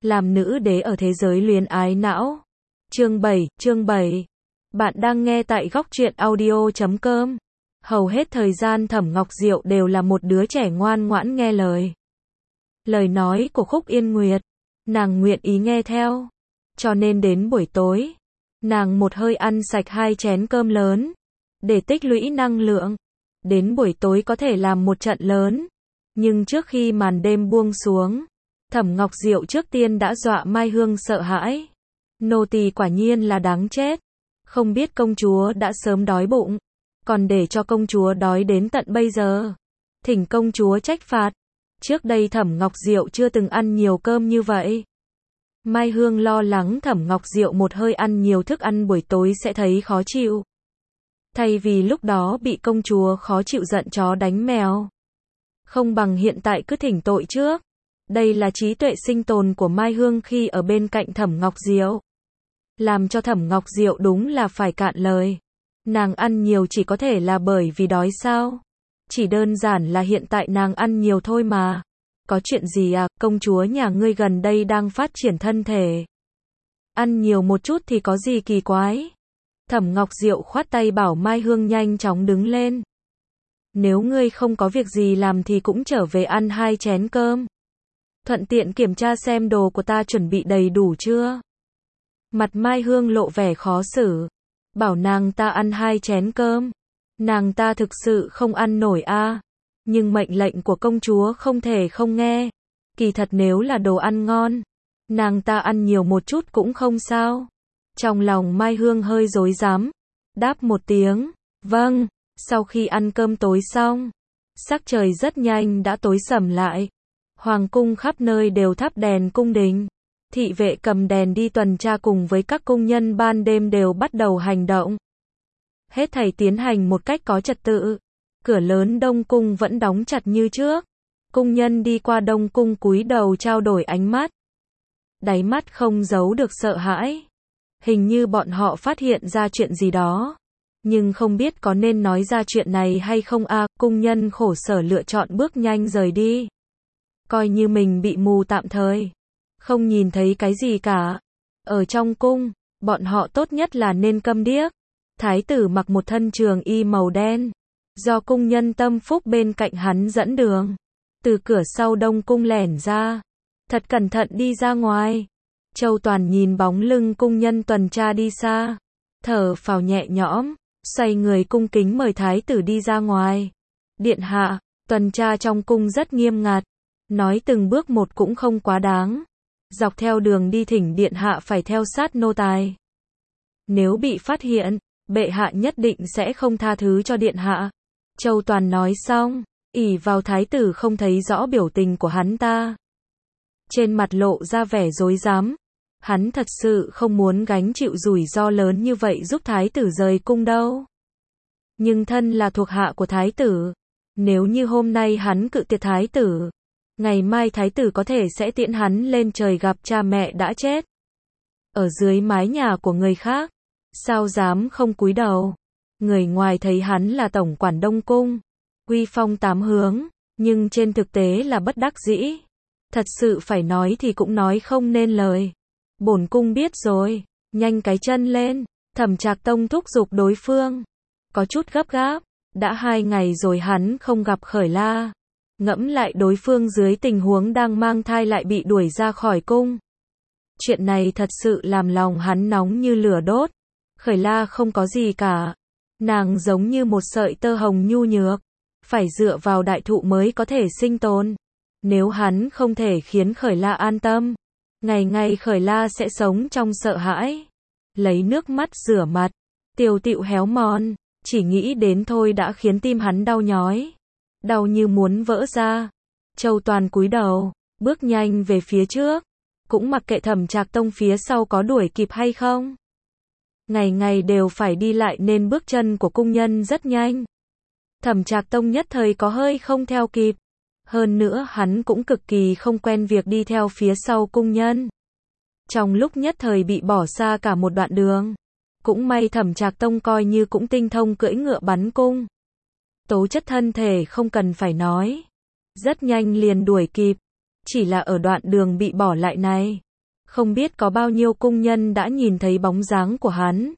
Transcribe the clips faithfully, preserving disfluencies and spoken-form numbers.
Làm nữ đế ở thế giới luyến ái não. Chương bảy, chương bảy. Bạn đang nghe tại góc truyện audio chấm com. Hầu hết thời gian Thẩm Ngọc Diệu đều là một đứa trẻ ngoan ngoãn nghe lời. Lời nói của Khúc Yên Nguyệt, nàng nguyện ý nghe theo. Cho nên đến buổi tối, nàng một hơi ăn sạch hai chén cơm lớn, để tích lũy năng lượng. Đến buổi tối có thể làm một trận lớn. Nhưng trước khi màn đêm buông xuống, Thẩm Ngọc Diệu trước tiên đã dọa Mai Hương sợ hãi. Nô tỳ quả nhiên là đáng chết. Không biết công chúa đã sớm đói bụng, còn để cho công chúa đói đến tận bây giờ. Thỉnh công chúa trách phạt. Trước đây Thẩm Ngọc Diệu chưa từng ăn nhiều cơm như vậy. Mai Hương lo lắng Thẩm Ngọc Diệu một hơi ăn nhiều thức ăn buổi tối sẽ thấy khó chịu. Thay vì lúc đó bị công chúa khó chịu giận chó đánh mèo. Không bằng hiện tại cứ thỉnh tội trước. Đây là trí tuệ sinh tồn của Mai Hương khi ở bên cạnh Thẩm Ngọc Diệu. Làm cho Thẩm Ngọc Diệu đúng là phải cạn lời. Nàng ăn nhiều chỉ có thể là bởi vì đói sao? Chỉ đơn giản là hiện tại nàng ăn nhiều thôi mà. Có chuyện gì à, công chúa nhà ngươi gần đây đang phát triển thân thể. Ăn nhiều một chút thì có gì kỳ quái? Thẩm Ngọc Diệu khoát tay bảo Mai Hương nhanh chóng đứng lên. Nếu ngươi không có việc gì làm thì cũng trở về ăn hai chén cơm. Thuận tiện kiểm tra xem đồ của ta chuẩn bị đầy đủ chưa. Mặt Mai Hương lộ vẻ khó xử. Bảo nàng ta ăn hai chén cơm. Nàng ta thực sự không ăn nổi a. À. Nhưng mệnh lệnh của công chúa không thể không nghe. Kỳ thật nếu là đồ ăn ngon, nàng ta ăn nhiều một chút cũng không sao. Trong lòng Mai Hương hơi rối rắm, đáp một tiếng, vâng. Sau khi ăn cơm tối xong, sắc trời rất nhanh đã tối sầm lại. Hoàng cung khắp nơi đều thắp đèn cung đình. Thị vệ cầm đèn đi tuần tra cùng với các cung nhân ban đêm đều bắt đầu hành động. Hết thảy tiến hành một cách có trật tự. Cửa lớn Đông Cung vẫn đóng chặt như trước. Cung nhân đi qua Đông Cung cúi đầu trao đổi ánh mắt. Đáy mắt không giấu được sợ hãi. Hình như bọn họ phát hiện ra chuyện gì đó. Nhưng không biết có nên nói ra chuyện này hay không a. À, cung nhân khổ sở lựa chọn bước nhanh rời đi. Coi như mình bị mù tạm thời. Không nhìn thấy cái gì cả. Ở trong cung, bọn họ tốt nhất là nên câm điếc. Thái tử mặc một thân trường y màu đen. Do cung nhân tâm phúc bên cạnh hắn dẫn đường. Từ cửa sau Đông Cung lẻn ra. Thật cẩn thận đi ra ngoài. Châu Toàn nhìn bóng lưng cung nhân tuần tra đi xa. Thở phào nhẹ nhõm. Xoay người cung kính mời thái tử đi ra ngoài. Điện hạ, tuần tra trong cung rất nghiêm ngặt. Nói từng bước một cũng không quá đáng. Dọc theo đường đi thỉnh điện hạ phải theo sát nô tài. Nếu bị phát hiện, bệ hạ nhất định sẽ không tha thứ cho điện hạ. Châu Toàn nói xong, ỷ vào thái tử không thấy rõ biểu tình của hắn ta. Trên mặt lộ ra vẻ rối rắm. Hắn thật sự không muốn gánh chịu rủi ro lớn như vậy giúp thái tử rời cung đâu. Nhưng thân là thuộc hạ của thái tử. Nếu như hôm nay hắn cự tuyệt thái tử, ngày mai thái tử có thể sẽ tiễn hắn lên trời gặp cha mẹ đã chết. Ở dưới mái nhà của người khác, sao dám không cúi đầu. Người ngoài thấy hắn là tổng quản Đông Cung, uy phong tám hướng, nhưng trên thực tế là bất đắc dĩ. Thật sự phải nói thì cũng nói không nên lời. Bổn cung biết rồi, nhanh cái chân lên. Thẩm Trạc Tông thúc giục đối phương. Có chút gấp gáp, đã hai ngày rồi hắn không gặp Khởi La. Ngẫm lại đối phương dưới tình huống đang mang thai lại bị đuổi ra khỏi cung. Chuyện này thật sự làm lòng hắn nóng như lửa đốt. Khởi La không có gì cả. Nàng giống như một sợi tơ hồng nhu nhược. Phải dựa vào đại thụ mới có thể sinh tồn. Nếu hắn không thể khiến Khởi La an tâm, ngày ngày Khởi La sẽ sống trong sợ hãi. Lấy nước mắt rửa mặt, tiều tịu héo mòn. Chỉ nghĩ đến thôi đã khiến tim hắn đau nhói. Đau như muốn vỡ ra. Châu Toàn cúi đầu, bước nhanh về phía trước. Cũng mặc kệ Thẩm Trạc Tông phía sau có đuổi kịp hay không. Ngày ngày đều phải đi lại nên bước chân của cung nhân rất nhanh. Thẩm Trạc Tông nhất thời có hơi không theo kịp. Hơn nữa hắn cũng cực kỳ không quen việc đi theo phía sau cung nhân. Trong lúc nhất thời bị bỏ xa cả một đoạn đường. Cũng may Thẩm Trạc Tông coi như cũng tinh thông cưỡi ngựa bắn cung. Tố chất thân thể không cần phải nói. Rất nhanh liền đuổi kịp. Chỉ là ở đoạn đường bị bỏ lại này. Không biết có bao nhiêu cung nhân đã nhìn thấy bóng dáng của hắn.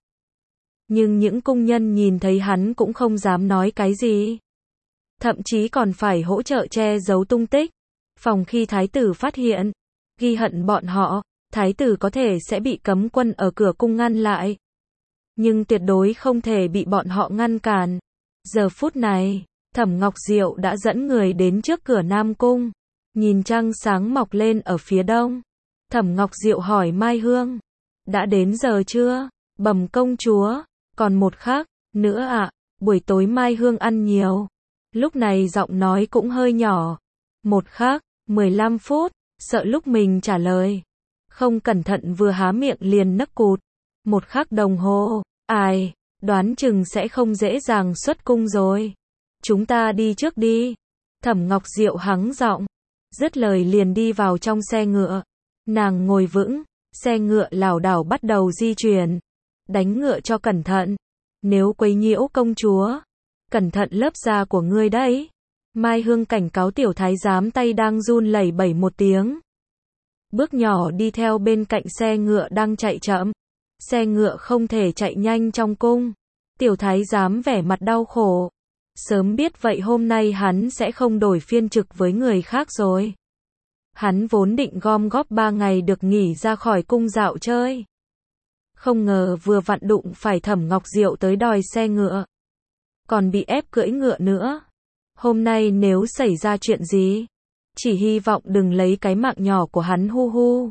Nhưng những cung nhân nhìn thấy hắn cũng không dám nói cái gì. Thậm chí còn phải hỗ trợ che giấu tung tích. Phòng khi thái tử phát hiện, ghi hận bọn họ, thái tử có thể sẽ bị cấm quân ở cửa cung ngăn lại. Nhưng tuyệt đối không thể bị bọn họ ngăn cản. Giờ phút này, Thẩm Ngọc Diệu đã dẫn người đến trước cửa Nam Cung. Nhìn trăng sáng mọc lên ở phía đông. Thẩm Ngọc Diệu hỏi Mai Hương. Đã đến giờ chưa? Bẩm công chúa. Còn một khắc nữa ạ. À, buổi tối Mai Hương ăn nhiều. Lúc này giọng nói cũng hơi nhỏ. Một khắc, mười lăm phút. Sợ lúc mình trả lời. Không cẩn thận vừa há miệng liền nấc cụt. Một khắc đồng hồ. Ai, đoán chừng sẽ không dễ dàng xuất cung rồi. Chúng ta đi trước đi. Thẩm Ngọc Diệu hắng giọng. Dứt lời liền đi vào trong xe ngựa. Nàng ngồi vững. Xe ngựa lảo đảo bắt đầu di chuyển. Đánh ngựa cho cẩn thận. Nếu quấy nhiễu công chúa. Cẩn thận lớp da của ngươi đấy. Mai Hương cảnh cáo tiểu thái giám tay đang run lẩy bẩy một tiếng. Bước nhỏ đi theo bên cạnh xe ngựa đang chạy chậm. Xe ngựa không thể chạy nhanh trong cung. Tiểu thái giám vẻ mặt đau khổ. Sớm biết vậy hôm nay hắn sẽ không đổi phiên trực với người khác rồi. Hắn vốn định gom góp ba ngày được nghỉ ra khỏi cung dạo chơi. Không ngờ vừa vặn đụng phải Thẩm Ngọc Diệu tới đòi xe ngựa. Còn bị ép cưỡi ngựa nữa. Hôm nay nếu xảy ra chuyện gì, chỉ hy vọng đừng lấy cái mạng nhỏ của hắn hu hu.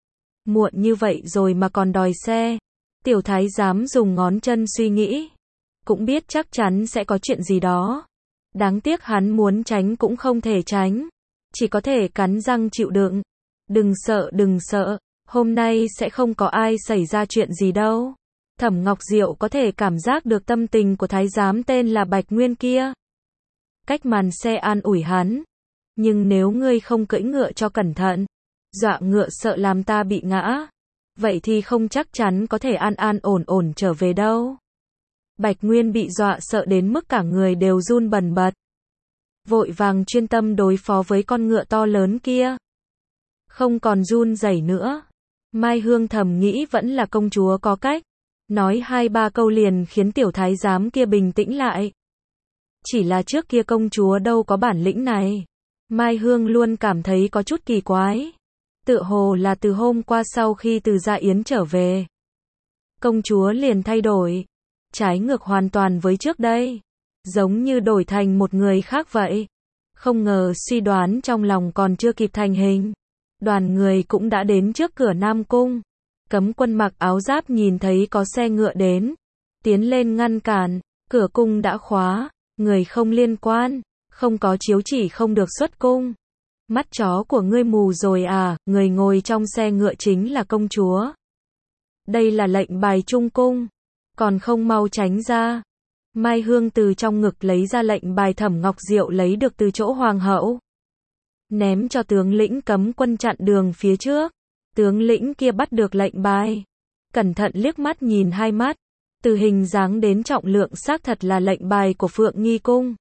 Muộn như vậy rồi mà còn đòi xe. Tiểu thái giám dùng ngón chân suy nghĩ. Cũng biết chắc chắn sẽ có chuyện gì đó. Đáng tiếc hắn muốn tránh cũng không thể tránh. Chỉ có thể cắn răng chịu đựng. Đừng sợ đừng sợ. Hôm nay sẽ không có ai xảy ra chuyện gì đâu. Thẩm Ngọc Diệu có thể cảm giác được tâm tình của thái giám tên là Bạch Nguyên kia. Cách màn xe an ủi hắn. Nhưng nếu ngươi không cưỡi ngựa cho cẩn thận, dọa ngựa sợ làm ta bị ngã, vậy thì không chắc chắn có thể an an ổn ổn trở về đâu. Bạch Nguyên bị dọa sợ đến mức cả người đều run bần bật. Vội vàng chuyên tâm đối phó với con ngựa to lớn kia. Không còn run rẩy nữa. Mai Hương thầm nghĩ vẫn là công chúa có cách. Nói hai ba câu liền khiến tiểu thái giám kia bình tĩnh lại. Chỉ là trước kia công chúa đâu có bản lĩnh này. Mai Hương luôn cảm thấy có chút kỳ quái. Tựa hồ là từ hôm qua sau khi từ Gia Yến trở về, công chúa liền thay đổi. Trái ngược hoàn toàn với trước đây. Giống như đổi thành một người khác vậy. Không ngờ suy đoán trong lòng còn chưa kịp thành hình. Đoàn người cũng đã đến trước cửa Nam Cung. Cấm quân mặc áo giáp nhìn thấy có xe ngựa đến. Tiến lên ngăn cản. Cửa cung đã khóa. Người không liên quan. Không có chiếu chỉ không được xuất cung. Mắt chó của ngươi mù rồi à, người ngồi trong xe ngựa chính là công chúa. Đây là lệnh bài trung cung. Còn không mau tránh ra. Mai Hương từ trong ngực lấy ra lệnh bài Thẩm Ngọc Diệu lấy được từ chỗ hoàng hậu. Ném cho tướng lĩnh cấm quân chặn đường phía trước. Tướng lĩnh kia bắt được lệnh bài. Cẩn thận liếc mắt nhìn hai mắt. Từ hình dáng đến trọng lượng xác thật là lệnh bài của Phượng Nghi Cung.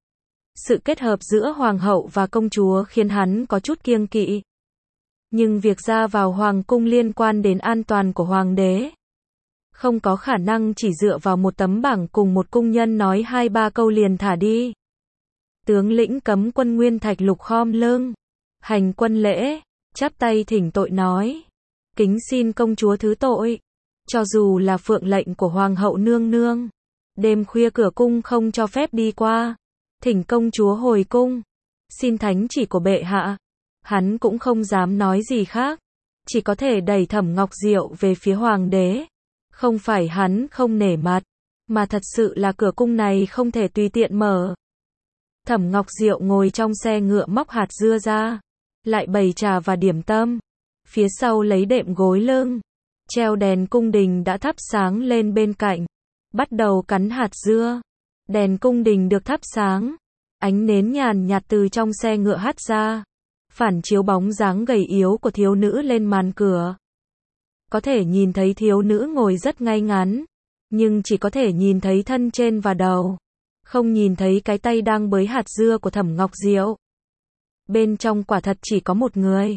Sự kết hợp giữa hoàng hậu và công chúa khiến hắn có chút kiêng kỵ. Nhưng việc ra vào hoàng cung liên quan đến an toàn của hoàng đế. Không có khả năng chỉ dựa vào một tấm bảng cùng một cung nhân nói hai ba câu liền thả đi. Tướng lĩnh cấm quân Nguyên Thạch Lục khom lưng. Hành quân lễ, chắp tay thỉnh tội nói. Kính xin công chúa thứ tội. Cho dù là phượng lệnh của hoàng hậu nương nương. Đêm khuya cửa cung không cho phép đi qua. Thỉnh công chúa hồi cung. Xin thánh chỉ của bệ hạ. Hắn cũng không dám nói gì khác. Chỉ có thể đẩy Thẩm Ngọc Diệu về phía hoàng đế. Không phải hắn không nể mặt. Mà thật sự là cửa cung này không thể tùy tiện mở. Thẩm Ngọc Diệu ngồi trong xe ngựa móc hạt dưa ra. Lại bày trà và điểm tâm. Phía sau lấy đệm gối lưng. Treo đèn cung đình đã thắp sáng lên bên cạnh. Bắt đầu cắn hạt dưa. Đèn cung đình được thắp sáng. Ánh nến nhàn nhạt từ trong xe ngựa hắt ra. Phản chiếu bóng dáng gầy yếu của thiếu nữ lên màn cửa. Có thể nhìn thấy thiếu nữ ngồi rất ngay ngắn. Nhưng chỉ có thể nhìn thấy thân trên và đầu. Không nhìn thấy cái tay đang bới hạt dưa của Thẩm Ngọc Diệu. Bên trong quả thật chỉ có một người.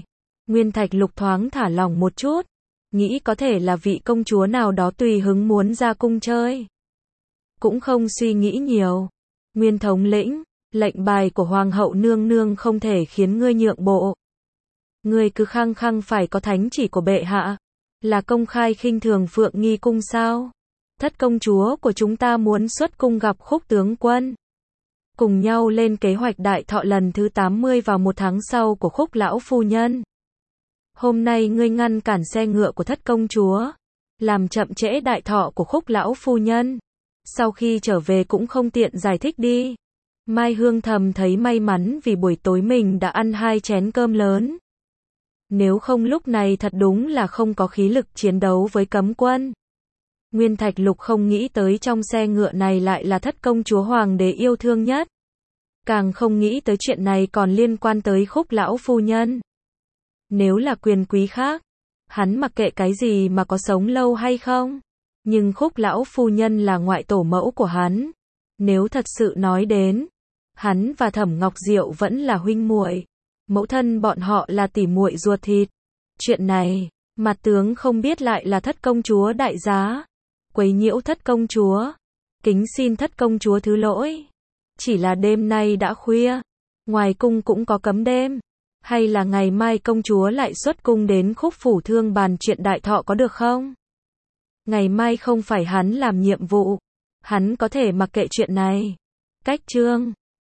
Nguyên Thạch Lục thoáng thả lỏng một chút, nghĩ có thể là vị công chúa nào đó tùy hứng muốn ra cung chơi. Cũng không suy nghĩ nhiều. Nguyên thống lĩnh, lệnh bài của Hoàng hậu nương nương không thể khiến ngươi nhượng bộ. Ngươi cứ khăng khăng phải có thánh chỉ của bệ hạ. Là công khai khinh thường Phượng Nghi cung sao? Thất công chúa của chúng ta muốn xuất cung gặp Khúc tướng quân. Cùng nhau lên kế hoạch đại thọ lần thứ tám mươi vào một tháng sau của Khúc lão phu nhân. Hôm nay ngươi ngăn cản xe ngựa của thất công chúa, làm chậm trễ đại thọ của Khúc lão phu nhân. Sau khi trở về cũng không tiện giải thích đi. Mai Hương thầm thấy may mắn vì buổi tối mình đã ăn hai chén cơm lớn. Nếu không lúc này thật đúng là không có khí lực chiến đấu với cấm quân. Nguyên Thạch Lục không nghĩ tới trong xe ngựa này lại là thất công chúa hoàng đế yêu thương nhất. Càng không nghĩ tới chuyện này còn liên quan tới Khúc lão phu nhân. Nếu là quyền quý khác, hắn mặc kệ cái gì mà có sống lâu hay không. Nhưng Khúc lão phu nhân là ngoại tổ mẫu của hắn. Nếu thật sự nói đến, hắn và Thẩm Ngọc Diệu vẫn là huynh muội. Mẫu thân bọn họ là tỉ muội ruột thịt. Chuyện này, mặt tướng không biết lại là thất công chúa đại giá. Quấy nhiễu thất công chúa. Kính xin thất công chúa thứ lỗi. Chỉ là đêm nay đã khuya. Ngoài cung cũng có cấm đêm. Hay là ngày mai công chúa lại xuất cung đến Khúc phủ thương bàn chuyện đại thọ có được không? Ngày mai không phải hắn làm nhiệm vụ. Hắn có thể mặc kệ chuyện này. Cách chương